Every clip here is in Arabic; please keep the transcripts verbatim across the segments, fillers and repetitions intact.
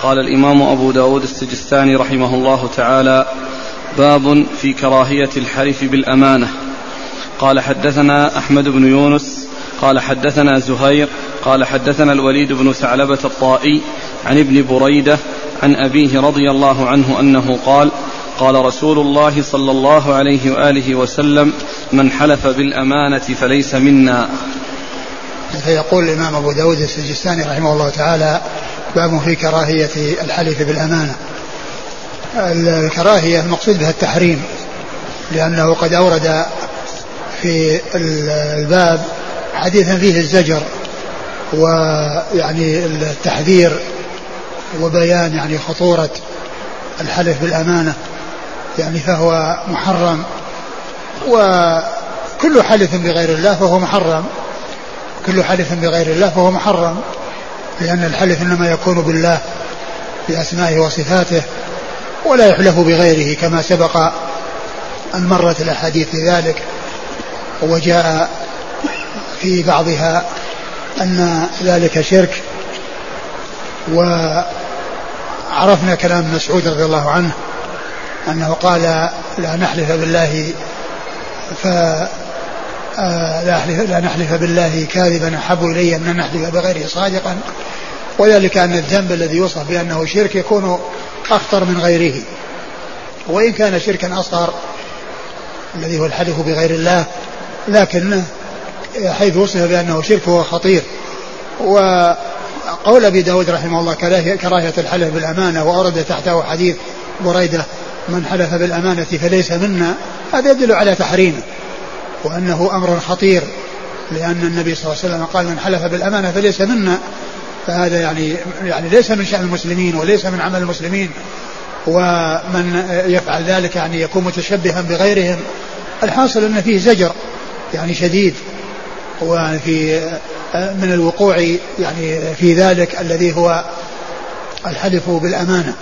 قال الإمام أبو داود السجستاني رحمه الله تعالى: باب في كراهية الحلف بالأمانة. قال حدثنا أحمد بن يونس قال حدثنا زهير قال حدثنا الوليد بن ثعلبة الطائي عن ابن بريدة عن أبيه رضي الله عنه أنه قال: قال رسول الله صلى الله عليه وآله وسلم: من حلف بالأمانة فليس منا. فيقول الإمام أبو داود السجستاني رحمه الله تعالى: باب في كراهية الحلف بالأمانة. الكراهية المقصود بها التحريم، لأنه قد أورد في الباب حديثا فيه الزجر ويعني التحذير وبيان يعني خطورة الحلف بالأمانة، يعني فهو محرم، وكل حلف بغير الله فهو محرم، كل حلف بغير الله فهو محرم، لأن الحلف إنما يكون بالله بأسمائه وصفاته، ولا يحلف بغيره كما سبق أن مرت الأحاديث في ذلك، وجاء في بعضها أن ذلك شرك. وعرفنا كلام مسعود رضي الله عنه أنه قال: لا نحلف بالله ف لا نحلف بالله كاذبا أحب إلي أن نحلف بغيره صادقا، وذلك أن الذنب الذي يوصف بأنه شرك يكون أخطر من غيره، وإن كان شركا أصغر الذي هو الحلف بغير الله، لكن حيث وصف بأنه شرك هو خطير. وقول أبي داود رحمه الله: كراهية الحلف بالأمانة، وأورد تحته حديث بريدة: من حلف بالأمانة فليس منا، هذا يدل على تحريمه وأنه أمر خطير، لأن النبي صلى الله عليه وسلم قال: من حلف بالأمانة فليس منا، فهذا يعني يعني ليس من شأن المسلمين وليس من عمل المسلمين، ومن يفعل ذلك يعني يكون متشبها بغيرهم. الحاصل أن فيه زجر يعني شديد وفي من الوقوع يعني في ذلك الذي هو الحلف بالأمانة.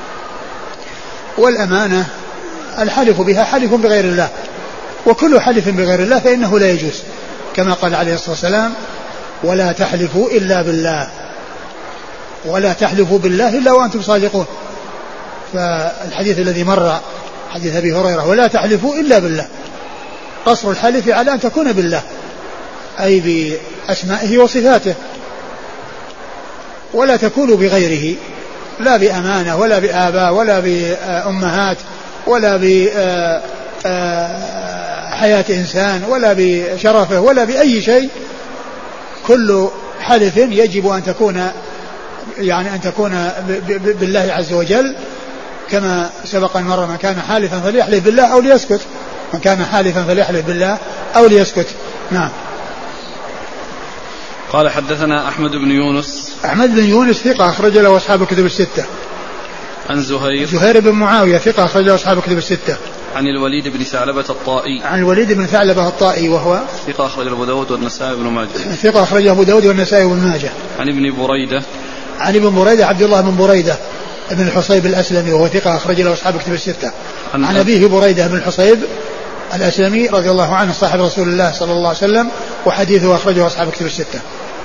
والأمانة الحلف بها حلف بغير الله، وكل حلف بغير الله فإنه لا يجوز، كما قال عليه الصلاة والسلام: ولا تحلفوا إلا بالله، ولا تحلفوا بالله إلا وأنتم صادقون. فالحديث الذي مر حديث أبي هريرة: ولا تحلفوا إلا بالله، قصر الحلف على أن تكون بالله، أي بأسمائه وصفاته، ولا تكونوا بغيره، لا بأمانة ولا بآباء ولا بأمهات ولا بحياة إنسان ولا بشرفه ولا بأي شيء. كل حلف يجب أن تكون يعني أن تكون بالله عز وجل، كما سبق المرة: من كان حالفا فليحلف بالله أو ليسكت، من كان حالفا فليحلف بالله أو ليسكت. نعم. قال حدثنا أحمد بن يونس. أحمد بن يونس ثقة أخرج له أصحاب الكتب الستة. عن زهير. زهير بن معاوية ثقة أخرج له أصحاب الكتب الستة. عن الوليد بن ثعلبة الطائي. عن الوليد بن ثعلبة الطائي وهو ثقة أخرج أبو داود والنسائي وابن ماجه. ثقة أخرج أبو داود والنسائي وابن ماجه. عن ابن بريدة. عن ابن بريدة عبد الله بن بريدة ابن الحصيب الأسلمي وهو ثقة أخرج له أصحاب الكتب الستة. عن, عن أبيه بريدة بن الحصيب الأسلمي رضي الله عنه صاحب رسول الله صلى الله عليه وسلم، وحديثه أخرجه أصحاب الكتب الستة.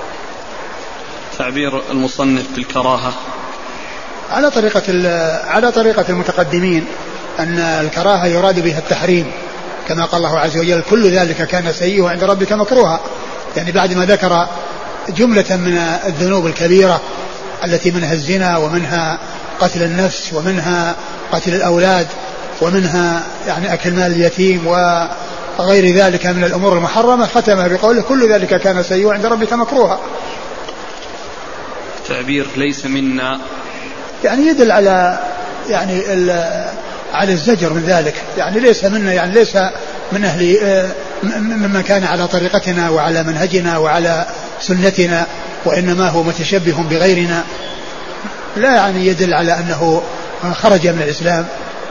تعبير المصنف بالكراهة على طريقة على طريقة المتقدمين، أن الكراهة يراد بها التحريم، كما قال الله عز وجل: كل ذلك كان سيئه عند ربك مكروها، يعني بعد ما ذكر جملة من الذنوب الكبيرة التي منها الزنا ومنها قتل النفس ومنها قتل الأولاد ومنها يعني أكل مال اليتيم وغير ذلك من الأمور المحرمة، ختمها بقوله: كل ذلك كان سيئه عند ربك مكروها. تعبير ليس منا يعني يدل على يعني على الزجر من ذلك، يعني ليس منا يعني ليس من أهل ممن كان على طريقتنا وعلى منهجنا وعلى سنتنا، وإنما هو متشبه بغيرنا، لا يعني يدل على أنه خرج من الإسلام.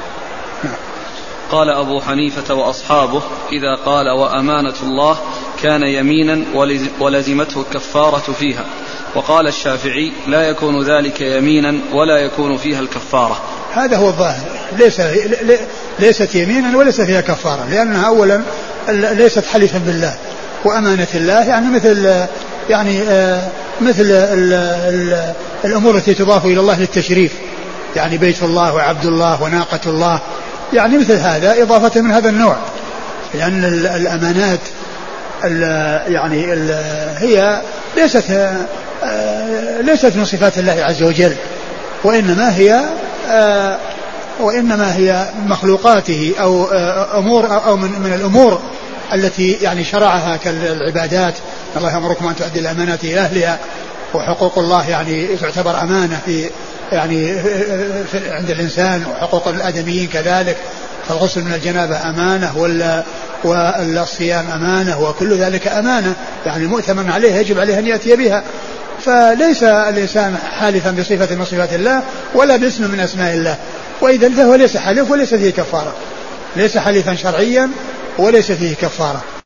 قال أبو حنيفة وأصحابه: إذا قال وأمانة الله كان يمينا ولزمته الكفارة فيها. وقال الشافعي: لا يكون ذلك يمينا ولا يكون فيها الكفارة. هذا هو الظاهر، ليس ليست يمينا وليس فيها كفارة، لأنها أولا ليست حلفا بالله، وأمانة الله يعني مثل يعني آه مثل ال ال الأمور التي تضاف إلى الله للتشريف، يعني بيت الله وعبد الله وناقة الله، يعني مثل هذا إضافة من هذا النوع، لأن الأمانات ال يعني ال هي ليست آه ليست من صفات الله عز وجل، وإنما هي آه وإنما هي مخلوقاته أو آه أمور أو من, من الأمور التي يعني شرعها كالعبادات. الله يأمركم أن تؤدي الأمانات إلى أهلها، وحقوق الله يعني تعتبر أمانة في يعني في عند الإنسان، وحقوق الآدميين كذلك، فالغسل من الجنابة أمانة، والصيام أمانة، وكل ذلك أمانة يعني مؤتمن عليه يجب عليه أن يأتي بها. فليس الإنسان حالفا بصفة من صفات الله ولا باسم من أسماء الله، وإذا فهو ليس حلف وليس فيه كفارة، ليس حلفا شرعيا وليس فيه كفارة.